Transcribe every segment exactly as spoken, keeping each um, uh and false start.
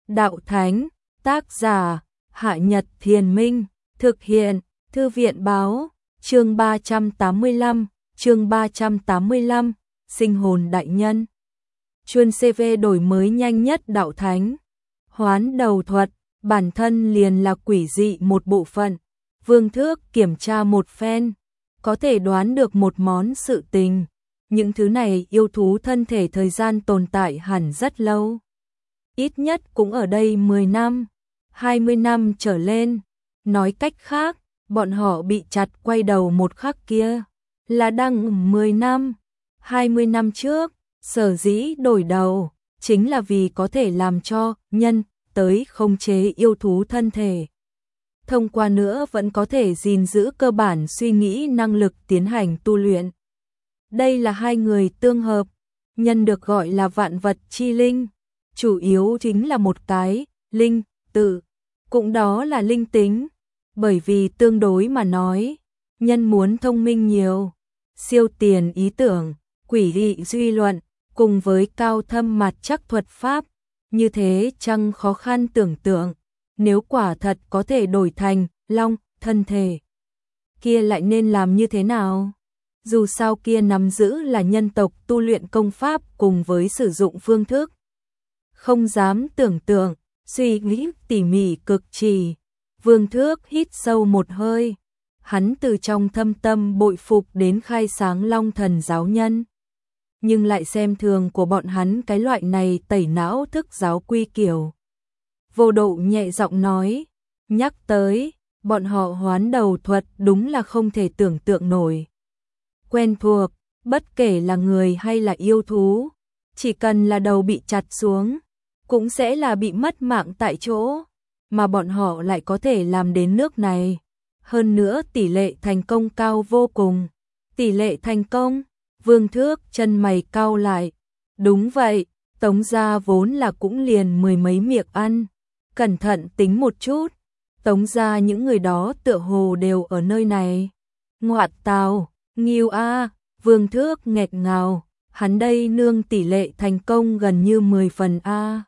Đạo Thánh, tác giả, Hạ Nhật Thiền Minh, thực hiện, Thư viện Báo, chương ba trăm tám mươi lăm, chương ba trăm tám mươi lăm, Sinh hồn đại nhân. Chuyên xê vê đổi mới nhanh nhất Đạo Thánh. Hoán đầu thuật, bản thân liền là quỷ dị một bộ phận. Vương Thước kiểm tra một phen, có thể đoán được một món sự tình. Những thứ này yêu thú thân thể thời gian tồn tại hẳn rất lâu. Ít nhất cũng ở đây mười năm, hai mươi năm trở lên. Nói cách khác, bọn họ bị chặt quay đầu một khắc kia là đang mười năm, hai mươi năm trước. Sở dĩ đổi đầu chính là vì có thể làm cho nhân tới khống chế yêu thú thân thể. Thông qua nữa vẫn có thể gìn giữ cơ bản suy nghĩ năng lực tiến hành tu luyện. Đây là hai người tương hợp, nhân được gọi là vạn vật chi linh, chủ yếu chính là một cái, linh, tự, cũng đó là linh tính, bởi vì tương đối mà nói, nhân muốn thông minh nhiều, siêu tiền ý tưởng, quỷ dị duy luận, cùng với cao thâm mặt chắc thuật pháp, như thế chăng khó khăn tưởng tượng, nếu quả thật có thể đổi thành long, thân thể, kia lại nên làm như thế nào? Dù sao kia nắm giữ là nhân tộc tu luyện công pháp cùng với sử dụng phương thức. Không dám tưởng tượng, suy nghĩ tỉ mỉ cực trì. Vương Thước hít sâu một hơi. Hắn từ trong thâm tâm bội phục đến khai sáng Long Thần giáo nhân. Nhưng lại xem thường của bọn hắn cái loại này tẩy não thức giáo quy kiểu. Vô Độ nhẹ giọng nói, nhắc tới, bọn họ hoán đầu thuật đúng là không thể tưởng tượng nổi. Quen thuộc, bất kể là người hay là yêu thú, chỉ cần là đầu bị chặt xuống, cũng sẽ là bị mất mạng tại chỗ, mà bọn họ lại có thể làm đến nước này. Hơn nữa tỷ lệ thành công cao vô cùng. Tỷ lệ thành công, Vương Thước chân mày cau lại. Đúng vậy, Tống gia vốn là cũng liền mười mấy miệng ăn. Cẩn thận tính một chút, Tống gia những người đó tựa hồ đều ở nơi này. Ngoạt tào. Nghiêu a, Vương Thước nghẹt ngào, hắn đây nương tỷ lệ thành công gần như mười phần a.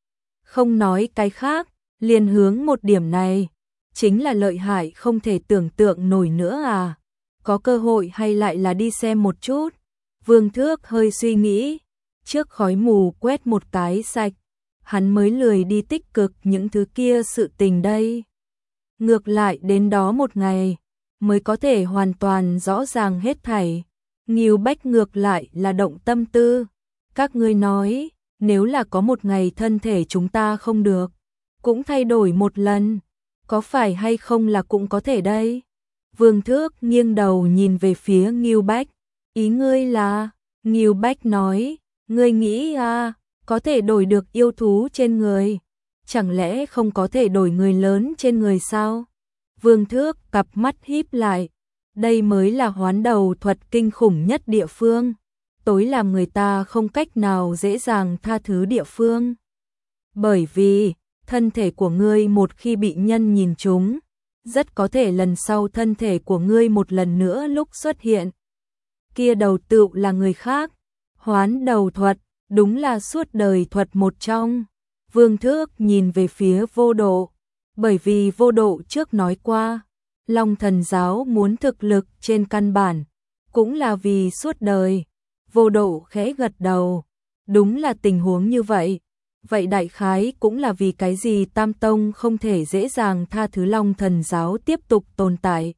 Không nói cái khác, liền hướng một điểm này, chính là lợi hại không thể tưởng tượng nổi nữa à. Có cơ hội hay lại là đi xem một chút. Vương Thước hơi suy nghĩ, trước khói mù quét một cái sạch, hắn mới lười đi tích cực những thứ kia sự tình đây. Ngược lại đến đó một ngày, mới có thể hoàn toàn rõ ràng hết thảy. Nghiêu Bách ngược lại là động tâm tư. Các ngươi nói, nếu là có một ngày thân thể chúng ta không được, cũng thay đổi một lần, có phải hay không là cũng có thể đây? Vương Thước nghiêng đầu nhìn về phía Nghiêu Bách. Ý ngươi là? Nghiêu Bách nói, ngươi nghĩ à, có thể đổi được yêu thú trên người, chẳng lẽ không có thể đổi người lớn trên người sao? Vương Thước cặp mắt híp lại, đây mới là hoán đầu thuật kinh khủng nhất địa phương, tối làm người ta không cách nào dễ dàng tha thứ địa phương. Bởi vì, thân thể của ngươi một khi bị nhân nhìn trúng, rất có thể lần sau thân thể của ngươi một lần nữa lúc xuất hiện. Kia đầu tựu là người khác, hoán đầu thuật, đúng là suốt đời thuật một trong. Vương Thước nhìn về phía Vô Độ. Bởi vì Vô Độ trước nói qua, Long Thần giáo muốn thực lực trên căn bản, cũng là vì suốt đời. Vô Độ khẽ gật đầu, đúng là tình huống như vậy. Vậy đại khái cũng là vì cái gì Tam Tông không thể dễ dàng tha thứ Long Thần giáo tiếp tục tồn tại.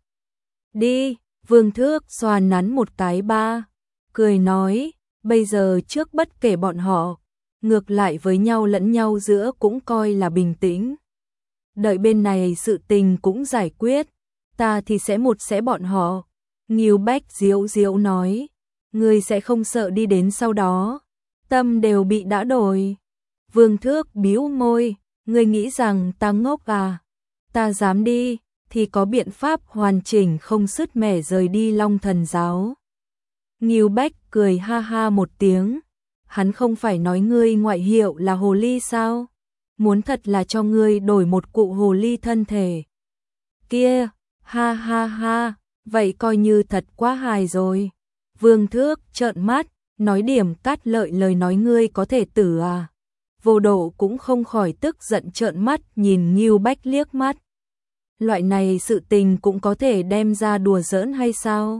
Đi, Vương Thước xoa nắn một cái ba, cười nói, bây giờ trước bất kể bọn họ, ngược lại với nhau lẫn nhau giữa cũng coi là bình tĩnh. Đợi bên này sự tình cũng giải quyết, ta thì sẽ một sẽ bọn họ. Nghiêu Bách diễu diễu nói, ngươi sẽ không sợ đi đến sau đó, tâm đều bị đã đổi. Vương Thước bĩu môi, ngươi nghĩ rằng ta ngốc à? Ta dám đi, thì có biện pháp hoàn chỉnh không sứt mẻ rời đi Long Thần giáo. Nghiêu Bách cười ha ha một tiếng, hắn không phải nói ngươi ngoại hiệu là hồ ly sao? Muốn thật là cho ngươi đổi một cụ hồ ly thân thể. Kia, ha ha ha, vậy coi như thật quá hài rồi. Vương Thước trợn mắt, nói điểm cát lợi lời nói ngươi có thể tử à. Vô Độ cũng không khỏi tức giận trợn mắt nhìn Ngưu Bách liếc mắt. Loại này sự tình cũng có thể đem ra đùa giỡn hay sao?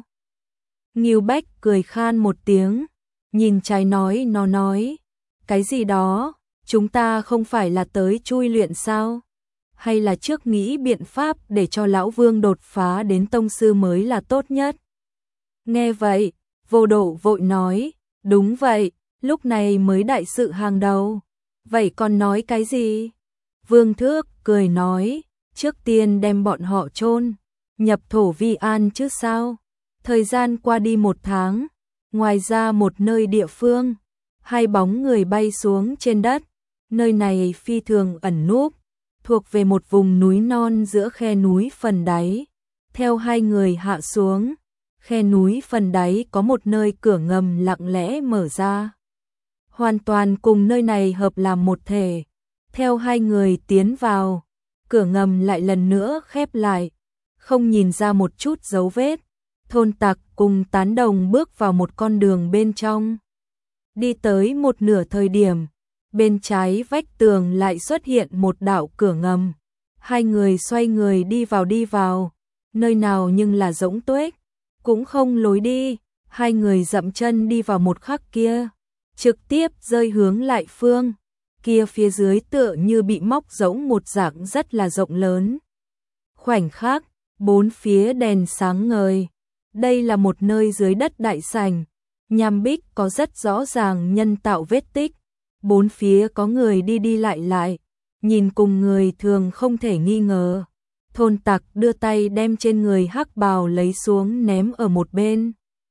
Ngưu Bách cười khan một tiếng, nhìn trái nói nó nói, cái gì đó, chúng ta không phải là tới chui luyện sao? Hay là trước nghĩ biện pháp để cho lão Vương đột phá đến tông sư mới là tốt nhất? Nghe vậy, Vô Độ vội nói, đúng vậy, lúc này mới đại sự hàng đầu. Vậy còn nói cái gì? Vương Thước cười nói, trước tiên đem bọn họ chôn nhập thổ vi an chứ sao? Thời gian qua đi một tháng, ngoài ra một nơi địa phương, hai bóng người bay xuống trên đất. Nơi này phi thường ẩn núp, thuộc về một vùng núi non giữa khe núi phần đáy. Theo hai người hạ xuống, khe núi phần đáy có một nơi cửa ngầm lặng lẽ mở ra, hoàn toàn cùng nơi này hợp làm một thể. Theo hai người tiến vào, cửa ngầm lại lần nữa khép lại, không nhìn ra một chút dấu vết. Thôn Tặc cùng Tán Đồng bước vào một con đường bên trong. Đi tới một nửa thời điểm, bên trái vách tường lại xuất hiện một đạo cửa ngầm. Hai người xoay người đi vào đi vào, nơi nào nhưng là rỗng tuếch, cũng không lối đi. Hai người dậm chân đi vào một khắc kia, trực tiếp rơi hướng lại phương. Kia phía dưới tựa như bị móc rỗng một dạng rất là rộng lớn. Khoảnh khắc, bốn phía đèn sáng ngời. Đây là một nơi dưới đất đại sảnh, nham bích có rất rõ ràng nhân tạo vết tích. Bốn phía có người đi đi lại lại, nhìn cùng người thường không thể nghi ngờ. Thôn Tặc đưa tay đem trên người hắc bào lấy xuống ném ở một bên.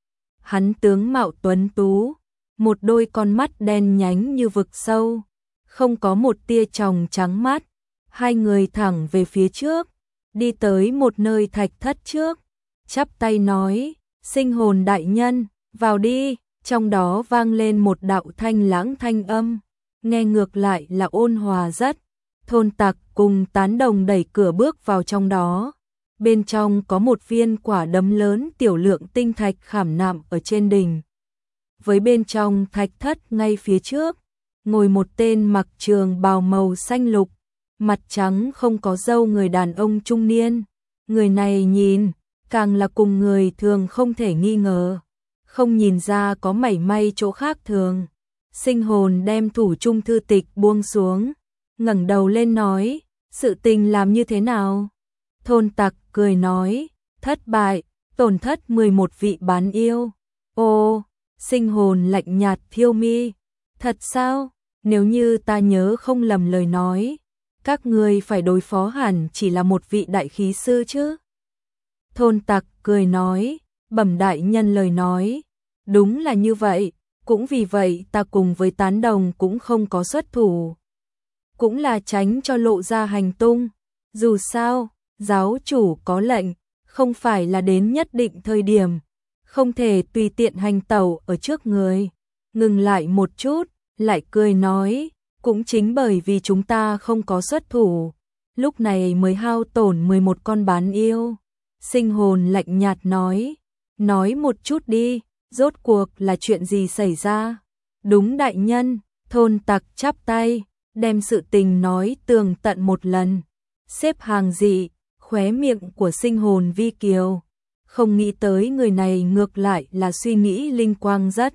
Hắn tướng mạo tuấn tú, một đôi con mắt đen nhánh như vực sâu, không có một tia tròng trắng mắt. Hai người thẳng về phía trước, đi tới một nơi thạch thất trước, chắp tay nói, Sinh Hồn đại nhân, vào đi. Trong đó vang lên một đạo thanh lãng thanh âm, nghe ngược lại là ôn hòa rất. Thôn Tặc cùng Tán Đồng đẩy cửa bước vào trong đó. Bên trong có một viên quả đấm lớn tiểu lượng tinh thạch khảm nạm ở trên đỉnh. Với bên trong thạch thất ngay phía trước, ngồi một tên mặc trường bào màu xanh lục, mặt trắng không có râu người đàn ông trung niên. Người này nhìn, càng là cùng người thường không thể nghi ngờ, không nhìn ra có mảy may chỗ khác thường. Sinh Hồn đem thủ trung thư tịch buông xuống, ngẩng đầu lên nói, sự tình làm như thế nào? Thôn Tặc cười nói, thất bại, tổn thất mười một vị bán yêu. Ô, Sinh Hồn lạnh nhạt thiêu mi, thật sao? Nếu như ta nhớ không lầm lời nói, các ngươi phải đối phó hẳn chỉ là một vị đại khí sư chứ? Thôn Tặc cười nói, bẩm đại nhân lời nói, đúng là như vậy, cũng vì vậy ta cùng với Tán Đồng cũng không có xuất thủ. Cũng là tránh cho lộ ra hành tung, dù sao, giáo chủ có lệnh, không phải là đến nhất định thời điểm, không thể tùy tiện hành tẩu ở trước người. Ngừng lại một chút, lại cười nói, cũng chính bởi vì chúng ta không có xuất thủ, lúc này mới hao tổn mười một con bán yêu. Sinh Hồn lạnh nhạt nói, nói một chút đi, rốt cuộc là chuyện gì xảy ra? Đúng đại nhân. Thôn Tặc chắp tay, đem sự tình nói tường tận một lần. Xếp hàng dị, khóe miệng của Sinh Hồn vi kiều, không nghĩ tới người này ngược lại là suy nghĩ linh quang rất.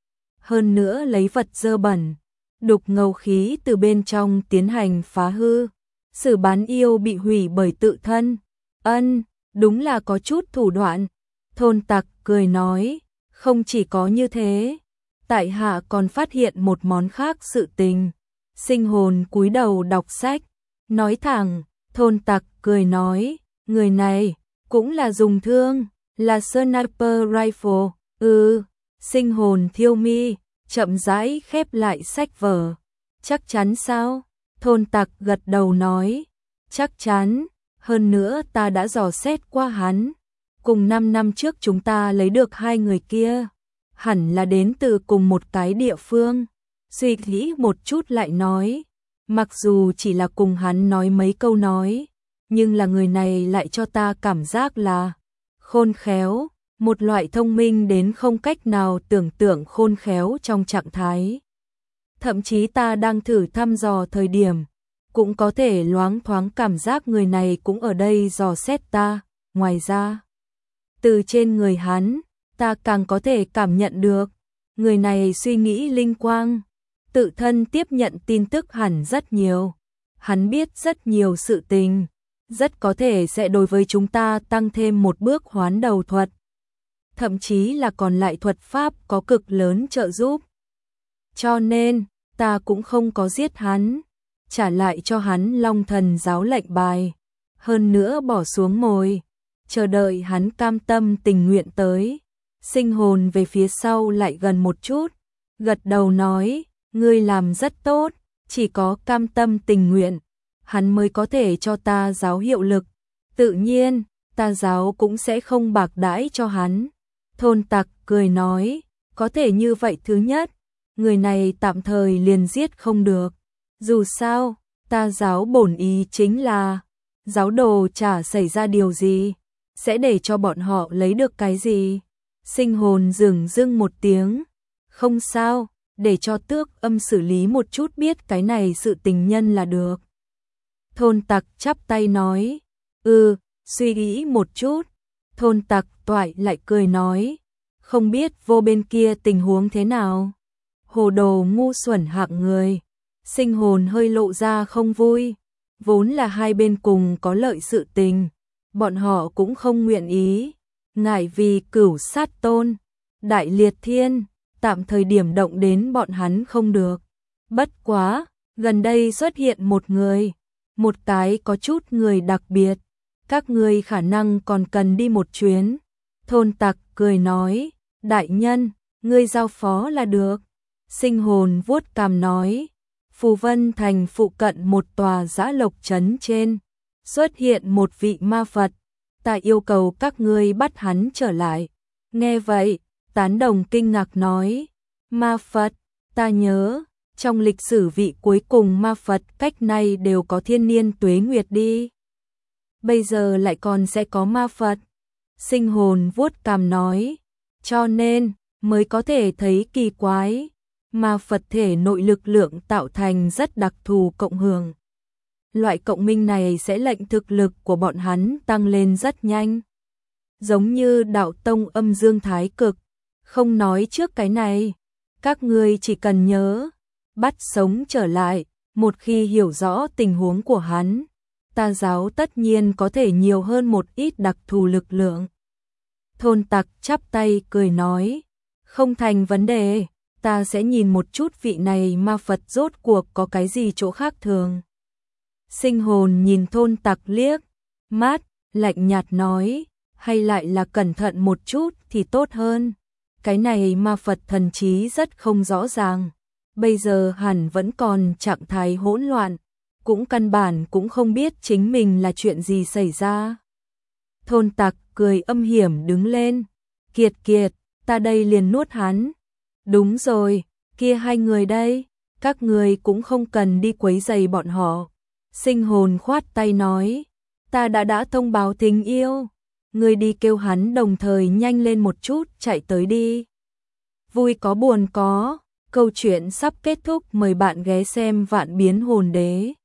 Hơn nữa lấy vật dơ bẩn, đục ngầu khí từ bên trong tiến hành phá hư, xử bán yêu bị hủy bởi tự thân. Ân, đúng là có chút thủ đoạn. Thôn Tặc cười nói, không chỉ có như thế, tại hạ còn phát hiện một món khác sự tình. Sinh Hồn cúi đầu đọc sách, nói thẳng. Thôn Tặc cười nói, người này cũng là dùng thương, là sniper rifle. Ừ. Sinh Hồn thiêu mi, chậm rãi khép lại sách vở. Chắc chắn sao? Thôn Tặc gật đầu nói, chắc chắn, hơn nữa ta đã dò xét qua hắn, cùng năm năm trước chúng ta lấy được hai người kia, hẳn là đến từ cùng một cái địa phương. Suy nghĩ một chút lại nói, mặc dù chỉ là cùng hắn nói mấy câu nói, nhưng là người này lại cho ta cảm giác là khôn khéo, một loại thông minh đến không cách nào tưởng tượng khôn khéo trong trạng thái Thậm chí ta đang thử thăm dò thời điểm, cũng có thể loáng thoáng cảm giác người này cũng ở đây dò xét ta. Ngoài ra, từ trên người hắn, ta càng có thể cảm nhận được, người này suy nghĩ linh quang, tự thân tiếp nhận tin tức hẳn rất nhiều. Hắn biết rất nhiều sự tình, rất có thể sẽ đối với chúng ta tăng thêm một bước hoán đầu thuật. Thậm chí là còn lại thuật pháp có cực lớn trợ giúp. Cho nên, ta cũng không có giết hắn, trả lại cho hắn Long Thần giáo lệnh bài, hơn nữa bỏ xuống mồi, chờ đợi hắn cam tâm tình nguyện tới. Sinh hồn về phía sau lại gần một chút, gật đầu nói, ngươi làm rất tốt, chỉ có cam tâm tình nguyện, hắn mới có thể cho ta giáo hiệu lực. Tự nhiên, ta giáo cũng sẽ không bạc đãi cho hắn. Thôn Tặc cười nói, có thể như vậy thứ nhất, người này tạm thời liền giết không được. Dù sao, ta giáo bổn ý chính là, giáo đồ chả xảy ra điều gì, sẽ để cho bọn họ lấy được cái gì. Sinh hồn dửng dưng một tiếng, không sao, để cho Tước Âm xử lý một chút biết cái này sự tình nhân là được. Thôn Tặc chắp tay nói, ừ, suy nghĩ một chút. Thôn Tặc toại lại cười nói, không biết vô bên kia tình huống thế nào. Hồ đồ ngu xuẩn hạng người. Sinh hồn hơi lộ ra không vui, vốn là hai bên cùng có lợi sự tình, bọn họ cũng không nguyện ý, ngại vì Cửu Sát Tôn, Đại Liệt Thiên, tạm thời điểm động đến bọn hắn không được. Bất quá, gần đây xuất hiện một người, một cái có chút người đặc biệt, các ngươi khả năng còn cần đi một chuyến. Thôn Tặc cười nói, đại nhân, ngươi giao phó là được. Sinh hồn vuốt cằm nói, Phù Vân Thành phụ cận một tòa Dã Lộc trấn trên, xuất hiện một vị ma Phật, ta yêu cầu các ngươi bắt hắn trở lại. Nghe vậy, Tán Đồng kinh ngạc nói, ma Phật, ta nhớ, trong lịch sử vị cuối cùng ma Phật cách nay đều có thiên niên tuế nguyệt đi. Bây giờ lại còn sẽ có ma Phật. Sinh hồn vuốt cằm nói, cho nên, mới có thể thấy kỳ quái. Ma Phật thể nội lực lượng tạo thành rất đặc thù cộng hưởng. Loại cộng minh này sẽ lệnh thực lực của bọn hắn tăng lên rất nhanh. Giống như đạo tông âm dương thái cực. Không nói trước cái này, các ngươi chỉ cần nhớ, bắt sống trở lại, một khi hiểu rõ tình huống của hắn, ta giáo tất nhiên có thể nhiều hơn một ít đặc thù lực lượng. Thôn Tặc chắp tay cười nói, không thành vấn đề, ta sẽ nhìn một chút vị này ma Phật rốt cuộc có cái gì chỗ khác thường. Sinh hồn nhìn Thôn Tặc liếc mắt, lạnh nhạt nói, hay lại là cẩn thận một chút thì tốt hơn. Cái này ma Phật thần trí rất không rõ ràng, bây giờ hẳn vẫn còn trạng thái hỗn loạn, cũng căn bản cũng không biết chính mình là chuyện gì xảy ra. Thôn Tặc cười âm hiểm đứng lên, kiệt kiệt, ta đây liền nuốt hắn. Đúng rồi, kia hai người đây, các người cũng không cần đi quấy rầy bọn họ. Sinh hồn khoát tay nói, ta đã đã thông báo tình yêu, người đi kêu hắn đồng thời nhanh lên một chút chạy tới đi. Vui có buồn có, câu chuyện sắp kết thúc, mời bạn ghé xem Vạn Biến Hồn Đế.